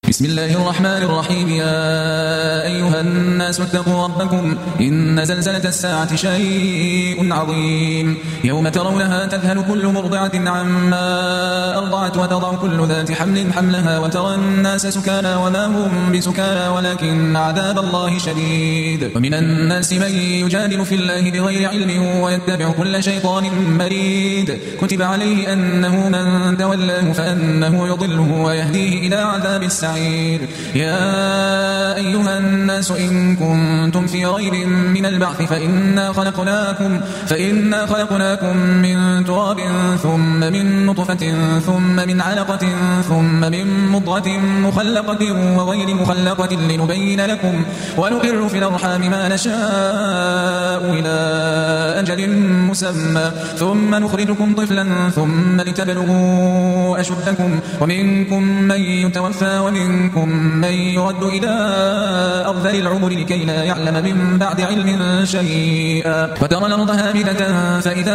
بسم الله الرحمن الرحيم. يا أيها الناس اتقوا ربكم إن زلزلة الساعة شيء عظيم. يوم ترونها تذهل كل مرضعة عما أرضعت وتضع كل ذات حمل حملها وترى الناس سكارى وما هم بسكارى ولكن عذاب الله شديد. ومن الناس من يجادل في الله بغير علم ويتبع كل شيطان مريد. كتب عليه أنه من تولاه فأنه يضله ويهديه إلى عذاب السعير. يا أيها الناس إن كنتم في ريب من البعث فإنا خلقناكم من تراب ثم من نطفة ثم من علقة ثم من مضغة مخلقة وغير مخلقة لنبين لكم ونقر في الأرحام ما نشاء إلى أجل مسمى ثم نخرجكم طفلا ثم لتبلغوا أشدكم ومنكم من يتوفى ومنكم من يرد إلى أرذل العمر لكي لا يعلم من بعد علم شيئا. وترى الأرض هامدة فإذا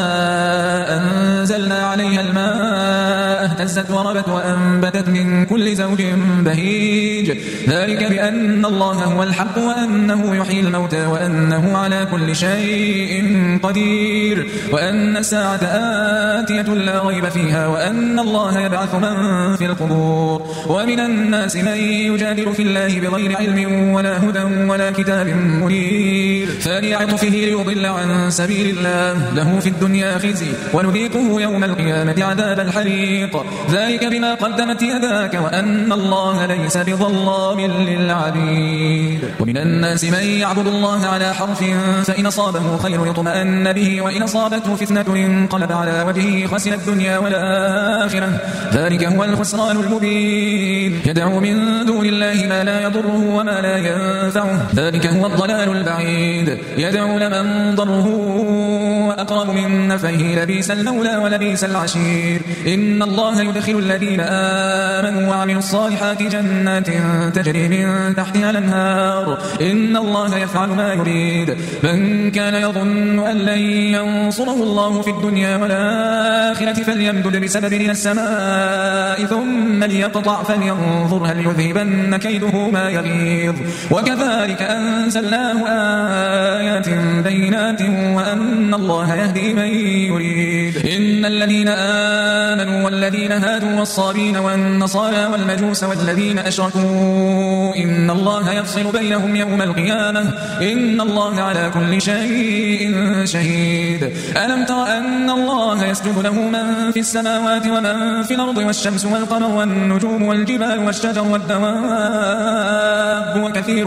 أنزلنا عليها الماء اهتزت وربت وأنبتت من كل زوج بهيج. ذلك بأن الله هو الحق وأنه يحيي الموتى وأنه على كل شيء قدير وأن الساعة آتية لا ريب فيها وأن الله يبعث من في القبور. ومن الناس من يجادل في الله بغير علم ولا هدى ولا كتاب منير. ثاني عطفه ليضل عن سبيل الله له في الدنيا خزي ونذيقه يوم القيامة عذاب الحريق. ذلك بما قدمت يداك وأن الله ليس بظلام للعبيد. ومن الناس من يعبد الله على حرف فإن أصابه خير يطمئن به وإن أصابته فتنة انقلب على وجهه خسر الدنيا والآخرة. ذلك هو الخسران المبين. يدعو من دون الله ما لا يضره وما لا ينفعه. ذلك هو الضلال البعيد. يدعو لمن ضره وأقرب من نفعه لبيس المولى ولبيس العشير. إن الله يدخل الذين آمنوا وعملوا الصالحات جنات تجري من تحتها الأنهار. إن الله يفعل ما يريد. من كان يظن أن لن ينصره الله في الدنيا والآخرة فليمدد بسبب إلى السماء ثم ليقطع فلينظر هل يذهبن كيده ما يغيظ. وكذلك أنزلناه آيات بينات وأن الله يهدي من يريد. إن الذين آمنوا والذين هادوا والصابين والنصارى والمجوس والذين أشركوا إن الله يفصل بينهم يوم القيامة إن الله على كل شيء شهيد. ألم تر أن الله يسجد له من في السماوات ومن في الأرض والشمس والقمر والنجوم والجبال والشجر والدواب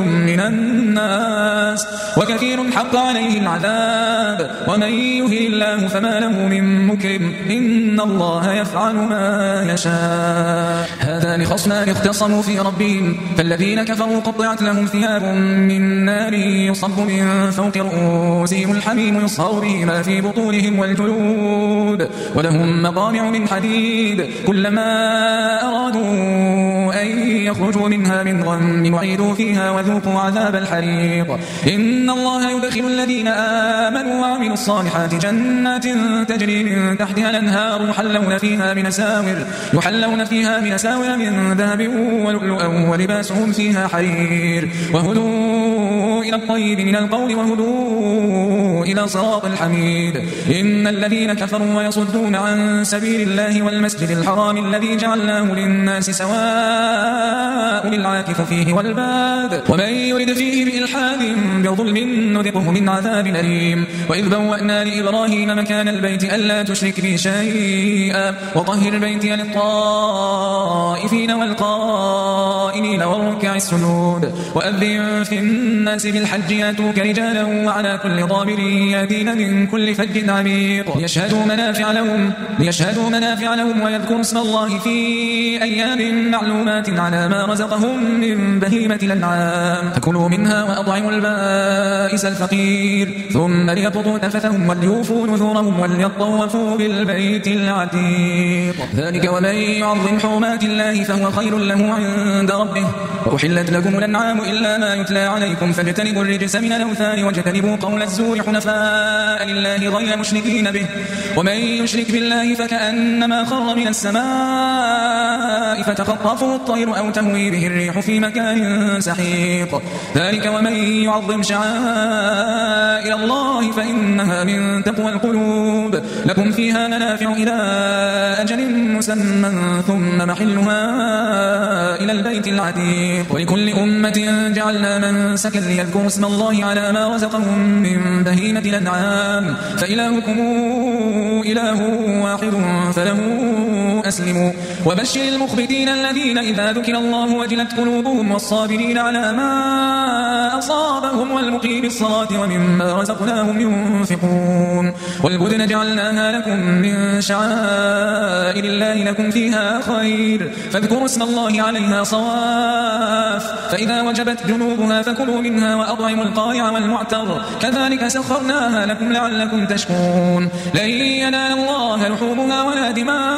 وكثير حق عليه العذاب ومن يهن الله فما له من مكرم إن الله يفعل ما يشاء. هذان خصمان اختصموا في ربهم فالذين كفروا قطعت لهم ثياب من نار يصب من فوق رؤوسهم الحميم يصهر به ما في بطونهم والجلود ولهم مقامع من حديد كلما أرادوا أن يخرجوا منها من غم وعيدوا فيها وذوقوا عذاب الحريق. إن الله يدخل الذين آمنوا وعملوا الصالحات جنات تجري من تحتها الأنهار يحلون فيها من أساور من ذهب ولؤلؤا ولباسهم فيها حرير وهدوا إلى الطيب من القول وهدوا إلى صراط الحميد. إن الذين كفروا ويصدون عن سبيل الله والمسجد الحرام الذي جعلناه للناس سواء العاكف فيه والباد ومن يرد فيه بإلحاد بظلم نذقه من عذاب أليم. وإذ بوأنا لإبراهيم مكان البيت ألا تشرك بي شيئا وطهر بيتي للطائفين والقائمين والركع السجود وأذن في الناس بالحج يأتوك رجالا وعلى كل ضامر يأتين من كل فج عميق ليشهدوا منافع لهم ويذكروا اسم الله في أيام معلومات على ما رزقهم رزقهم من بهيمة الأنعام فكلوا منها وأطعموا البائس الفقير ثم ليقضوا تفثهم وليوفوا نذورهم وليطوفوا بالبيت العتيق ذلك ومن يعظم حرمات الله فهو خير له عند ربه وأحلت لكم الأنعام إلا ما يتلى عليكم فاجتنبوا الرجس من الأوثان واجتنبوا قول الزور حنفاء لله غير مشركين به ومن يشرك بالله فكأنما خر من السماء فتخطفه الطير أو تهوي به الريح في مكان سحيق ذلك ومن يعظم شعائر الله فإنها من تقوى القلوب لكم فيها منافع إلى أجل مسمى ثم محلها إلى البيت العتيق ولكل أمة جعلنا منسكا ليذكروا اسم الله على ما رزقهم من بهيمة الأنعام فإلهكم إله واحد فله أسلموا وبشر المخبتين الذين إذا ذكر الله وجلت قلوبهم والصابرين على ما أصابهم والمقيم الصلاة ومما رزقناهم ينفقون والبدن جعلناها لكم من شعائر الله لكم فيها خير فاذكروا اسم الله عليها صواف فإذا وجبت جنوبها فكلوا منها وأطعموا القارع والمعتر كذلك سخرناها لكم لعلكم تشكرون لن ينال الله لحومها ولا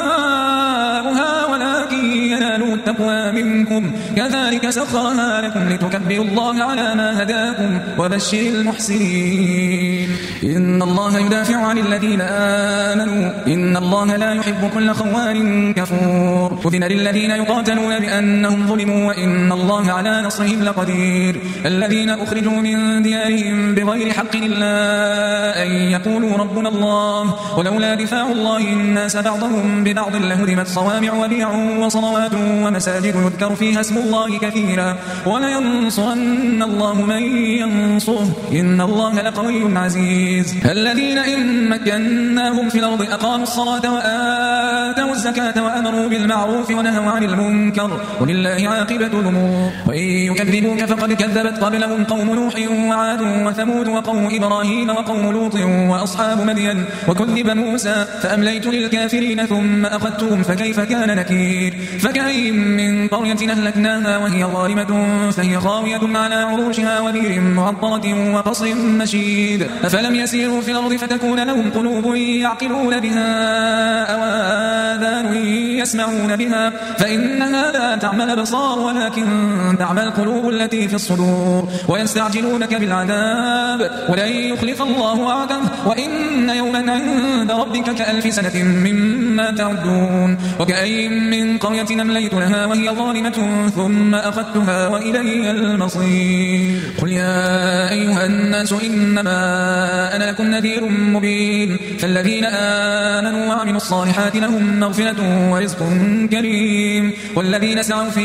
دماؤها ولكن ينالوا التقوى منكم كذلك سخرها لكم لتكبروا الله على ما هداكم وبشر المحسنين إن الله يدافع عن الذين آمنوا إن الله لا يحب كل خوان كفور أذن للذين يقاتلون بأنهم ظلموا وإن الله على نصرهم لقدير الذين أخرجوا من ديارهم بغير حق إلا أن يقولوا ربنا الله ولولا دفاع الله الناس بعضهم ببعض لهدمت صوامع وبيع وصلوات ومساجد يذكر فيها اسم الله كثيرا ولينصرن الله من ينصره إن الله لقوي عزيز الذين إن مكناهم في الأرض أقاموا الصلاة وآتوا الزكاة وأمروا بالمعروف ونهوا عن المنكر ولله عاقبة الأمور وإن يكذبوك فقد كذبت قبلهم قوم نوح وعاد وثمود وقوم إبراهيم وقوم لوط وأصحاب مدين وكذب موسى فأمليت للكافرين ثم أخذتهم فكيف كان نكير فكأين من قرية أهلكناها وهي ظالمة فهي خاوية على عروشها وبير معطلة وقصر مشيد أفلم يسيروا في الأرض فتكون لهم قلوب يعقلون بها أو آذان يسمعون بها فإنها لا تعمل الأبصار ولكن تعمل القلوب التي في الصدور ويستعجلونك بالعذاب ولن يخلف الله وعده وإن يوما عند ربك كألف سنة مما تعدون وكأين من قرية أمليت لها وهي ظالمة ثم أخذتها وإلي المصير قل يا أيها الناس إنما أنا لكم نذير مبين فالذين آمنوا وعملوا الصالحات لهم مغفرة ورزق كريم والذين سعوا في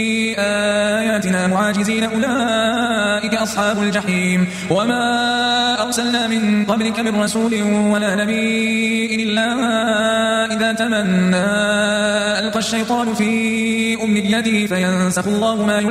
آياتنا معاجزين أولئك أصحاب الجحيم وما أرسلنا من قبلك من رسول ولا نبي إلا إذا تمنى ألقى الشيطان في أمنيته فينسخ الله ما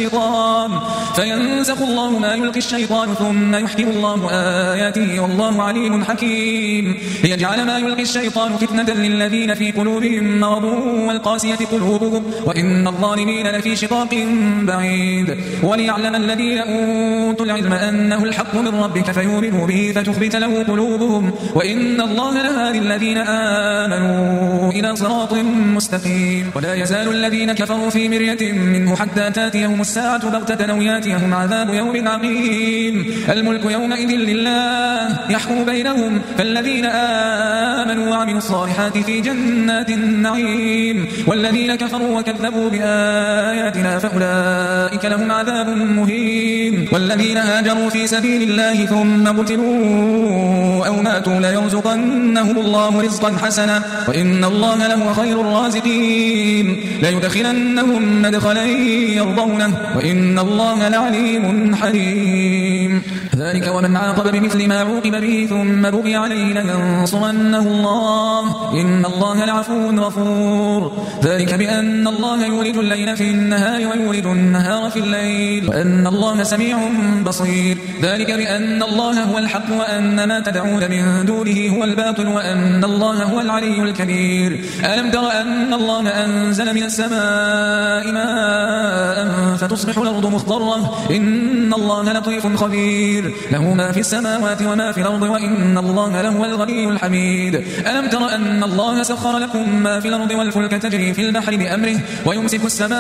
يلقي الشيطان ثم يحكم الله آياته والله عليم حكيم ليجعل ما يلقي الشيطان فتنة للذين في قلوبهم مرض والقاسية قلوبهم وإن الظالمين لفي شقاق بعيد وليعلم الذين أوتوا العلم أنه الحق من ربك فيؤمنوا به فتخبت له قلوبهم وإن الله لهادي الذين آمنوا إلى صراط مستقيم ولا يزال الذين كفروا في مرية منه حتى تاتيهم الساعة بغتة أو ياتيهم عذاب يوم عقيم الملك يومئذ لله يحكم بينهم فالذين آمنوا وعملوا الصالحات في جنات النعيم والذين كفروا وكذبوا بآياتنا فأولئك لهم عذاب مهين والذين هاجروا في سبيل الله ثم قتلوا أو ماتوا ليرزقنهم الله رزقا حسنا وإن الله لهو خير الرازقين ليدخلنهم مدخلا يرضونه وإن الله لعليم حليم ذلك ومن عاقب بمثل ما عوقب به ثم بغي عليه لينصرنه الله إن الله لعفو غفور ذلك بأن الله يولد الليل في النهار ويولد النهار في الليل وأن الله سميع بصير ذلك بأن الله هو الحق وأن ما تدعون من دونه هو الباطل وأن الله هو العلي الكبير ألم تر أن الله أنزل من السماء ماء فتصبح الأرض مخضرة إن الله لطيف خبير له ما في السماوات وما في الأرض وإن الله لهو الغني الحميد ألم تر أن الله سخر لكم ما في الأرض والفلك تجري في البحر بأمره ويمسك السماء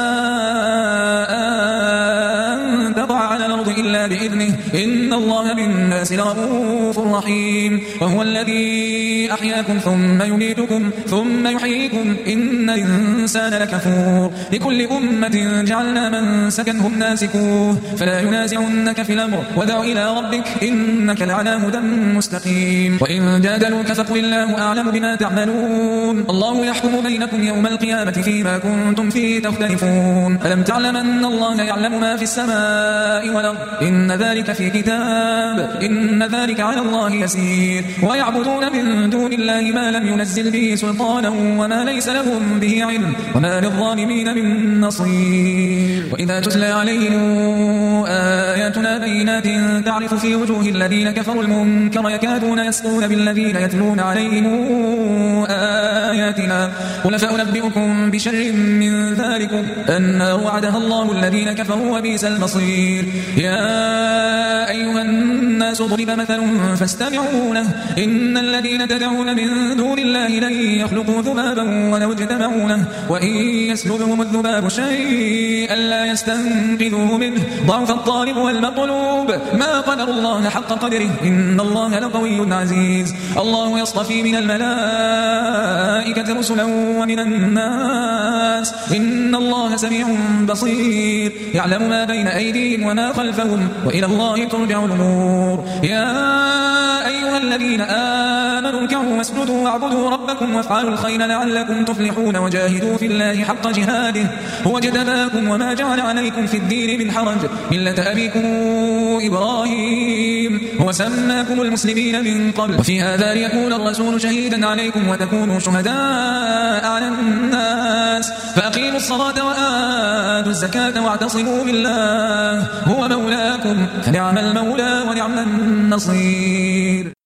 أن تقع على الأرض إلا بإذنه إن الله بالناس لرؤوف رحيم وهو الذي أحياكم ثم يميتكم ثم يحييكم إن الإنسان لكفور لكل أمة جعلنا منسكا هم ناسكوه فلا ينازعنك في الأمر ودع إلى ربك إنك لعلى هدى مستقيم وإن جادلوك فقل الله أعلم بما تعملون الله يحكم بينكم يوم القيامة فيما كنتم فيه تختلفون ألم تعلم أن الله يعلم ما في السماء والأرض إن ذلك في كتاب إن ذلك على الله يسير ويعبدون من دون الله ما لم ينزل به سلطانا وما ليس لهم به علم وما للظالمين من نصير وإذا تتلى عليهم آياتنا بينات تعرف في وجوه الذين كفروا المنكر يكادون يسطون بالذين يتلون عليهم آياتنا قل فأنبئكم بشر من ذلكم النار وعدها الله الذين كفروا وبئس المصير يا أيها الناس ضرب مثل فاستمعوا له إن الذين تدعون من دون الله لن يخلقوا ذبابا ولو اجتمعوا له وإن يسلبهم الذباب شيئا لا يستنقذوه منه ضعف الطالب والمطلوب ما قدر الله حق قدره إن الله لقوي عزيز الله يصطفي من الملائكة رسلا ومن الناس إن الله سميع بصير يعلم ما بين أيديهم وما خلفهم وإلى الله ترجع الأمور يا أيها الذين آمنوا اركعوا واسجدوا واعبدوا ربكم وافعلوا الخير لعلكم تفلحون وجاهدوا في الله حق جهاده هو اجتباكم وما جعل عليكم في الدين من حرج ملة أبيكم إبراهيم هو سماكم المسلمين من قبل وفي هذا ليكون الرسول شهيدا عليكم وتكونوا شهداء على الناس فأقيموا الصلاة وآتوا الزكاة واعتصموا بالله هو مولاكم فنعم المولى ونعم النصير